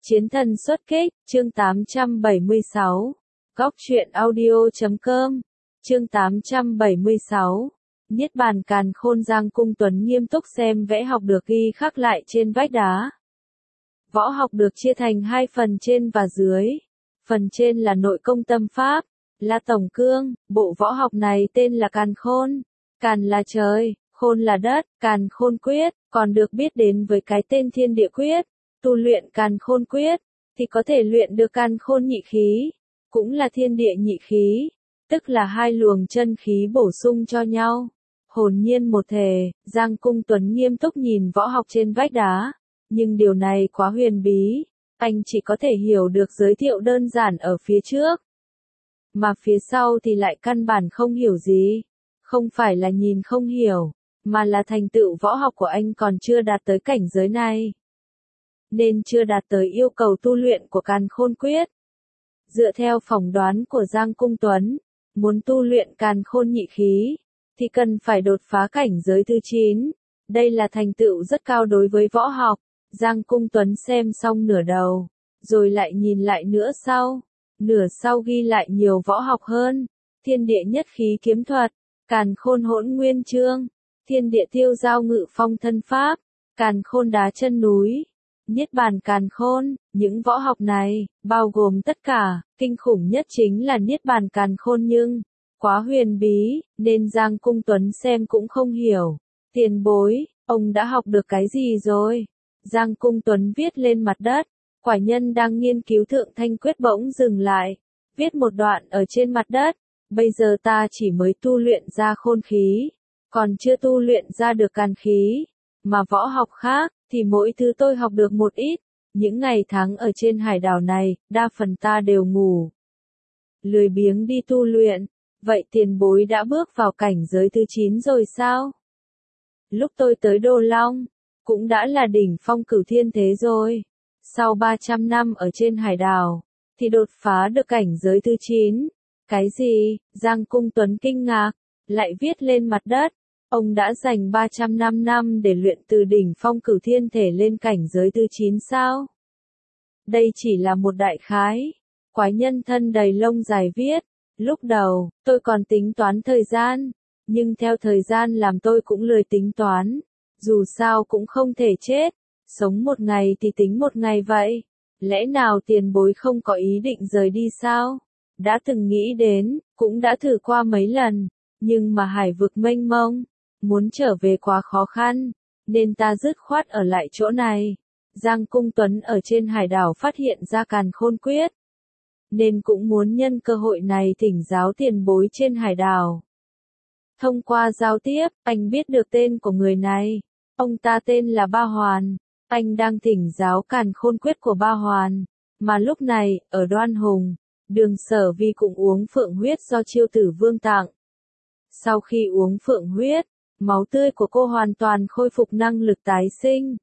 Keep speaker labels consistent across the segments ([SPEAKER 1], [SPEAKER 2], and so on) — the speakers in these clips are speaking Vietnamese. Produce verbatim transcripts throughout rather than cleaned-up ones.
[SPEAKER 1] Chiến thần xuất kích, chương tám trăm bảy mươi sáu. Góc truyện audio chấm com, chương tám trăm bảy mươi sáu. Niết bàn càn khôn. Giang Cung Tuấn nghiêm túc xem vẽ học được ghi khắc lại trên vách đá. Võ học được chia thành hai phần trên và dưới. Phần trên là nội công tâm pháp, là tổng cương. Bộ võ học này tên là Càn Khôn. Càn là trời, khôn là đất, Càn Khôn Quyết, còn được biết đến với cái tên Thiên Địa Quyết. Tu luyện Càn Khôn Quyết, thì có thể luyện được Càn Khôn nhị khí, cũng là thiên địa nhị khí, tức là hai luồng chân khí bổ sung cho nhau. Hồn nhiên một thể, Giang Cung Tuấn nghiêm túc nhìn võ học trên vách đá, nhưng điều này quá huyền bí, anh chỉ có thể hiểu được giới thiệu đơn giản ở phía trước. Mà phía sau thì lại căn bản không hiểu gì, không phải là nhìn không hiểu, mà là thành tựu võ học của anh còn chưa đạt tới cảnh giới này, nên chưa đạt tới yêu cầu tu luyện của Càn Khôn Quyết. Dựa theo phỏng đoán của Giang Cung Tuấn, muốn tu luyện Càn Khôn nhị khí, thì cần phải đột phá cảnh giới thứ chín. Đây là thành tựu rất cao đối với võ học. Giang Cung Tuấn xem xong nửa đầu, rồi lại nhìn lại nửa sau. Nửa sau ghi lại nhiều võ học hơn. Thiên địa nhất khí kiếm thuật, Càn Khôn hỗn nguyên chương, thiên địa tiêu giao ngự phong thân pháp, Càn Khôn đá chân núi, Niết bàn Càn Khôn. Những võ học này, bao gồm tất cả, kinh khủng nhất chính là Niết bàn Càn Khôn, nhưng quá huyền bí, nên Giang Cung Tuấn xem cũng không hiểu. Tiền bối, ông đã học được cái gì rồi? Giang Cung Tuấn viết lên mặt đất. Quả nhân đang nghiên cứu Thượng Thanh Quyết bỗng dừng lại, viết một đoạn ở trên mặt đất. Bây giờ ta chỉ mới tu luyện ra khôn khí, còn chưa tu luyện ra được càn khí. Mà võ học khác, thì mỗi thứ tôi học được một ít. Những ngày tháng ở trên hải đảo này, đa phần ta đều ngủ, lười biếng đi tu luyện. Vậy tiền bối đã bước vào cảnh giới thứ chín rồi sao? Lúc tôi tới Đô Long, cũng đã là đỉnh phong cửu thiên thế rồi. Sau ba trăm năm ở trên hải đảo, thì đột phá được cảnh giới thứ chín. Cái gì? Giang Cung Tuấn kinh ngạc, lại viết lên mặt đất. Ông đã dành ba trăm năm năm để luyện từ đỉnh phong cửu thiên thể lên cảnh giới thứ chín sao? Đây chỉ là một đại khái. Quái nhân thân đầy lông dài viết. Lúc đầu, tôi còn tính toán thời gian, nhưng theo thời gian làm tôi cũng lười tính toán. Dù sao cũng không thể chết, sống một ngày thì tính một ngày vậy. Lẽ nào tiền bối không có ý định rời đi sao? Đã từng nghĩ đến, cũng đã thử qua mấy lần, nhưng mà hải vực mênh mông, muốn trở về quá khó khăn, nên ta dứt khoát ở lại chỗ này. Giang Cung Tuấn ở trên hải đảo phát hiện ra Càn Khôn Quyết, nên cũng muốn nhân cơ hội này thỉnh giáo tiền bối trên hải đảo. Thông qua giao tiếp, anh biết được tên của người này. Ông ta tên là Ba Hoàn. Anh đang thỉnh giáo Càn Khôn Quyết của Ba Hoàn. Mà lúc này, ở Đoan Hùng, Đường Sở Vi cũng uống phượng huyết do Chiêu Tử Vương tặng. Sau khi uống phượng huyết, máu tươi của cô hoàn toàn khôi phục năng lực tái sinh.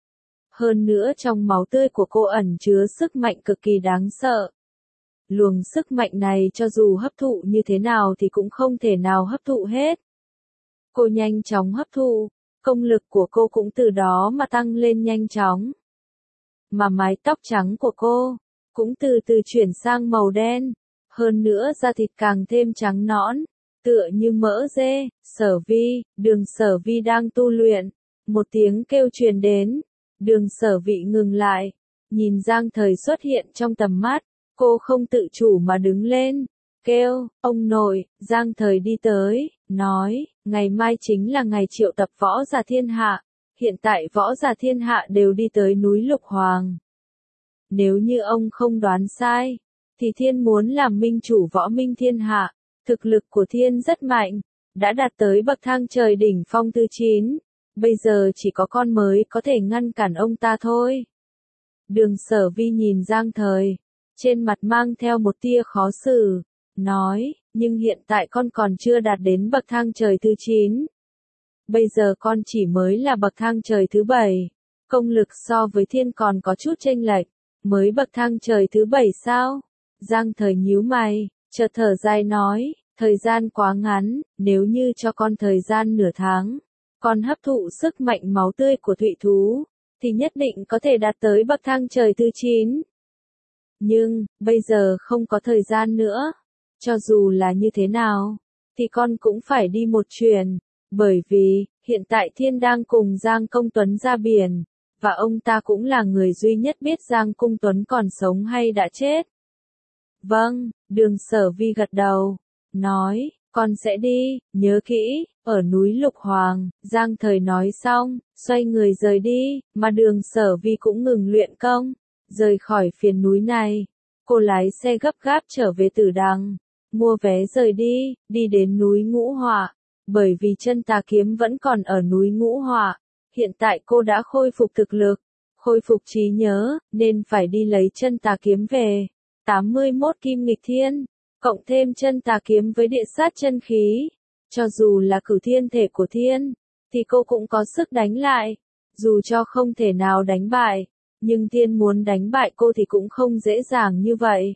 [SPEAKER 1] Hơn nữa trong máu tươi của cô ẩn chứa sức mạnh cực kỳ đáng sợ. Luồng sức mạnh này cho dù hấp thụ như thế nào thì cũng không thể nào hấp thụ hết. Cô nhanh chóng hấp thụ, công lực của cô cũng từ đó mà tăng lên nhanh chóng. Mà mái tóc trắng của cô, cũng từ từ chuyển sang màu đen. Hơn nữa da thịt càng thêm trắng nõn, tựa như mỡ dê. Sở Vi, Đường Sở Vi đang tu luyện. Một tiếng kêu truyền đến. Đường Sở Vi ngừng lại, nhìn Giang Thời xuất hiện trong tầm mắt. Cô không tự chủ mà đứng lên, kêu, ông nội. Giang Thời đi tới, nói, ngày mai chính là ngày triệu tập võ giả thiên hạ. Hiện tại võ giả thiên hạ đều đi tới núi Lục Hoàng. Nếu như ông không đoán sai, thì thiên muốn làm minh chủ võ minh thiên hạ. Thực lực của thiên rất mạnh, đã đạt tới bậc thang trời đỉnh phong thứ chín. Bây giờ chỉ có con mới có thể ngăn cản ông ta thôi. Đường Sở Vi nhìn Giang Thời, trên mặt mang theo một tia khó xử, nói, nhưng hiện tại con còn chưa đạt đến bậc thang trời thứ chín. Bây giờ con chỉ mới là bậc thang trời thứ bảy. Công lực so với thiên còn có chút chênh lệch, mới bậc thang trời thứ bảy sao? Giang Thời nhíu mày, chợt thở dài nói, thời gian quá ngắn, nếu như cho con thời gian nửa tháng, con hấp thụ sức mạnh máu tươi của thụy thú, thì nhất định có thể đạt tới bậc thang trời thứ chín. Nhưng, bây giờ không có thời gian nữa. Cho dù là như thế nào, thì con cũng phải đi một chuyến, bởi vì, hiện tại Thiên đang cùng Giang Công Tuấn ra biển, và ông ta cũng là người duy nhất biết Giang Công Tuấn còn sống hay đã chết. Vâng, Đường Sở Vi gật đầu, nói, con sẽ đi, nhớ kỹ, ở núi Lục Hoàng. Giang Thời nói xong, xoay người rời đi, mà Đường Sở Vi cũng ngừng luyện công, rời khỏi phiền núi này. Cô lái xe gấp gáp trở về Tử Đằng, mua vé rời đi, đi đến núi Ngũ Họa, bởi vì chân tà kiếm vẫn còn ở núi Ngũ Họa. Hiện tại cô đã khôi phục thực lực, khôi phục trí nhớ, nên phải đi lấy chân tà kiếm về. tám mươi mốt kim nghịch thiên, cộng thêm chân tà kiếm với địa sát chân khí. Cho dù là cửu thiên thể của thiên, thì cô cũng có sức đánh lại. Dù cho không thể nào đánh bại, nhưng thiên muốn đánh bại cô thì cũng không dễ dàng như vậy.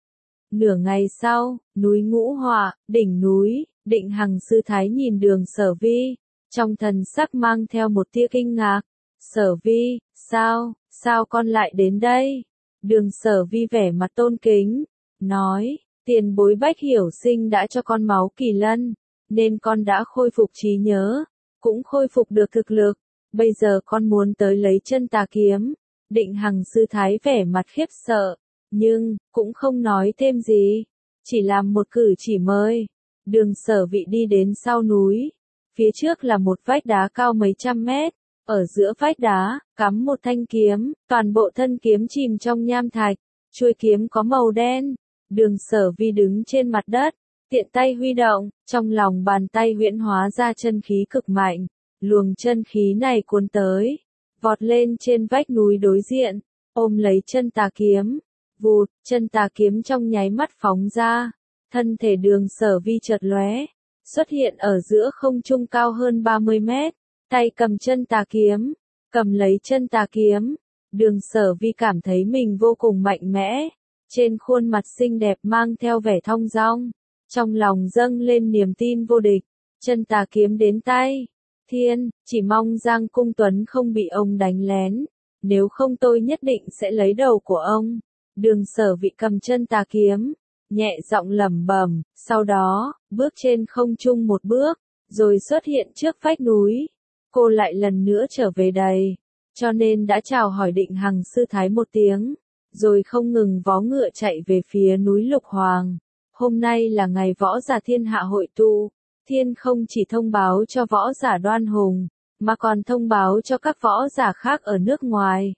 [SPEAKER 1] Nửa ngày sau, núi Ngũ Họa, đỉnh núi, Định Hằng sư thái nhìn Đường Sở Vi, trong thần sắc mang theo một tia kinh ngạc. Sở Vi, sao, sao con lại đến đây? Đường Sở Vi vẻ mặt tôn kính, nói, tiền bối Bách Hiểu Sinh đã cho con máu kỳ lân, nên con đã khôi phục trí nhớ, cũng khôi phục được thực lực. Bây giờ con muốn tới lấy chân tà kiếm. Định Hằng sư thái vẻ mặt khiếp sợ, nhưng, cũng không nói thêm gì, chỉ làm một cử chỉ mời. Đường Sở Vị đi đến sau núi, phía trước là một vách đá cao mấy trăm mét, ở giữa vách đá, cắm một thanh kiếm, toàn bộ thân kiếm chìm trong nham thạch, chuôi kiếm có màu đen. Đường Sở Vi đứng trên mặt đất, tiện tay huy động, trong lòng bàn tay huyễn hóa ra chân khí cực mạnh, luồng chân khí này cuốn tới, vọt lên trên vách núi đối diện, ôm lấy chân tà kiếm, vụt, chân tà kiếm trong nháy mắt phóng ra, thân thể Đường Sở Vi chợt lóe, xuất hiện ở giữa không trung cao hơn ba mươi mét, tay cầm chân tà kiếm, cầm lấy chân tà kiếm, Đường Sở Vi cảm thấy mình vô cùng mạnh mẽ, trên khuôn mặt xinh đẹp mang theo vẻ thong dong, trong lòng dâng lên niềm tin vô địch, chân tà kiếm đến tay. Thiên, chỉ mong Giang Cung Tuấn không bị ông đánh lén, nếu không tôi nhất định sẽ lấy đầu của ông. Đường Sở Vị cầm chân tà kiếm, nhẹ giọng lẩm bẩm, sau đó, bước trên không trung một bước, rồi xuất hiện trước vách núi. Cô lại lần nữa trở về đây, cho nên đã chào hỏi Định Hằng sư thái một tiếng, rồi không ngừng vó ngựa chạy về phía núi Lục Hoàng. Hôm nay là ngày võ giả thiên hạ hội tụ. Thiên không chỉ thông báo cho võ giả Đoan Hùng, mà còn thông báo cho các võ giả khác ở nước ngoài.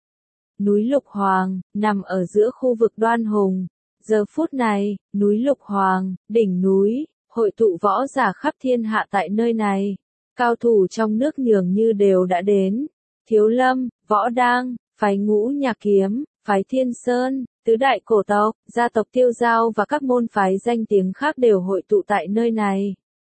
[SPEAKER 1] Núi Lục Hoàng, nằm ở giữa khu vực Đoan Hùng. Giờ phút này, núi Lục Hoàng, đỉnh núi, hội tụ võ giả khắp thiên hạ tại nơi này. Cao thủ trong nước nhường như đều đã đến. Thiếu Lâm, Võ Đang, phái Ngũ Nhạc Kiếm, phái Thiên Sơn, tứ đại cổ tộc, gia tộc Tiêu Giao và các môn phái danh tiếng khác đều hội tụ tại nơi này.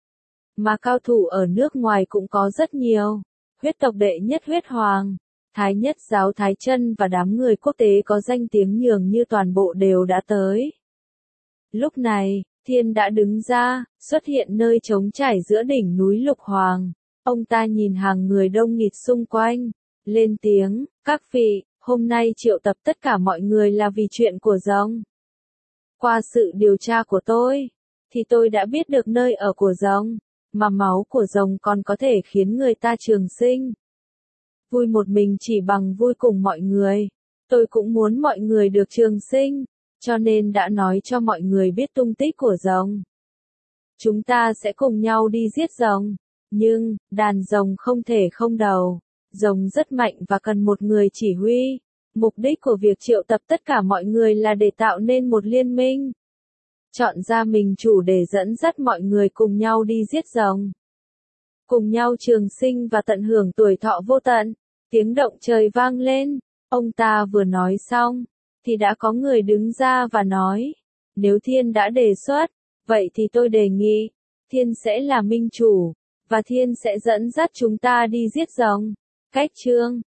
[SPEAKER 1] Mà cao thủ ở nước ngoài cũng có rất nhiều. Huyết tộc đệ nhất Huyết Hoàng, Thái nhất giáo Thái Chân và đám người quốc tế có danh tiếng nhường như toàn bộ đều đã tới. Lúc này, Thiên đã đứng ra, xuất hiện nơi trống trải giữa đỉnh núi Lục Hoàng. Ông ta nhìn hàng người đông nghịt xung quanh, lên tiếng, các vị, hôm nay triệu tập tất cả mọi người là vì chuyện của rồng. Qua sự điều tra của tôi, thì tôi đã biết được nơi ở của rồng. Mà máu của rồng còn có thể khiến người ta trường sinh. Vui một mình chỉ bằng vui cùng mọi người. Tôi cũng muốn mọi người được trường sinh, cho nên đã nói cho mọi người biết tung tích của rồng. Chúng ta sẽ cùng nhau đi giết rồng. Nhưng, đàn rồng không thể không đầu. Rồng rất mạnh và cần một người chỉ huy. Mục đích của việc triệu tập tất cả mọi người là để tạo nên một liên minh. Chọn ra mình chủ để dẫn dắt mọi người cùng nhau đi giết rồng. Cùng nhau trường sinh và tận hưởng tuổi thọ vô tận. Tiếng động trời vang lên. Ông ta vừa nói xong, thì đã có người đứng ra và nói. Nếu Thiên đã đề xuất, vậy thì tôi đề nghị, Thiên sẽ là minh chủ, và Thiên sẽ dẫn dắt chúng ta đi giết rồng. Cách chương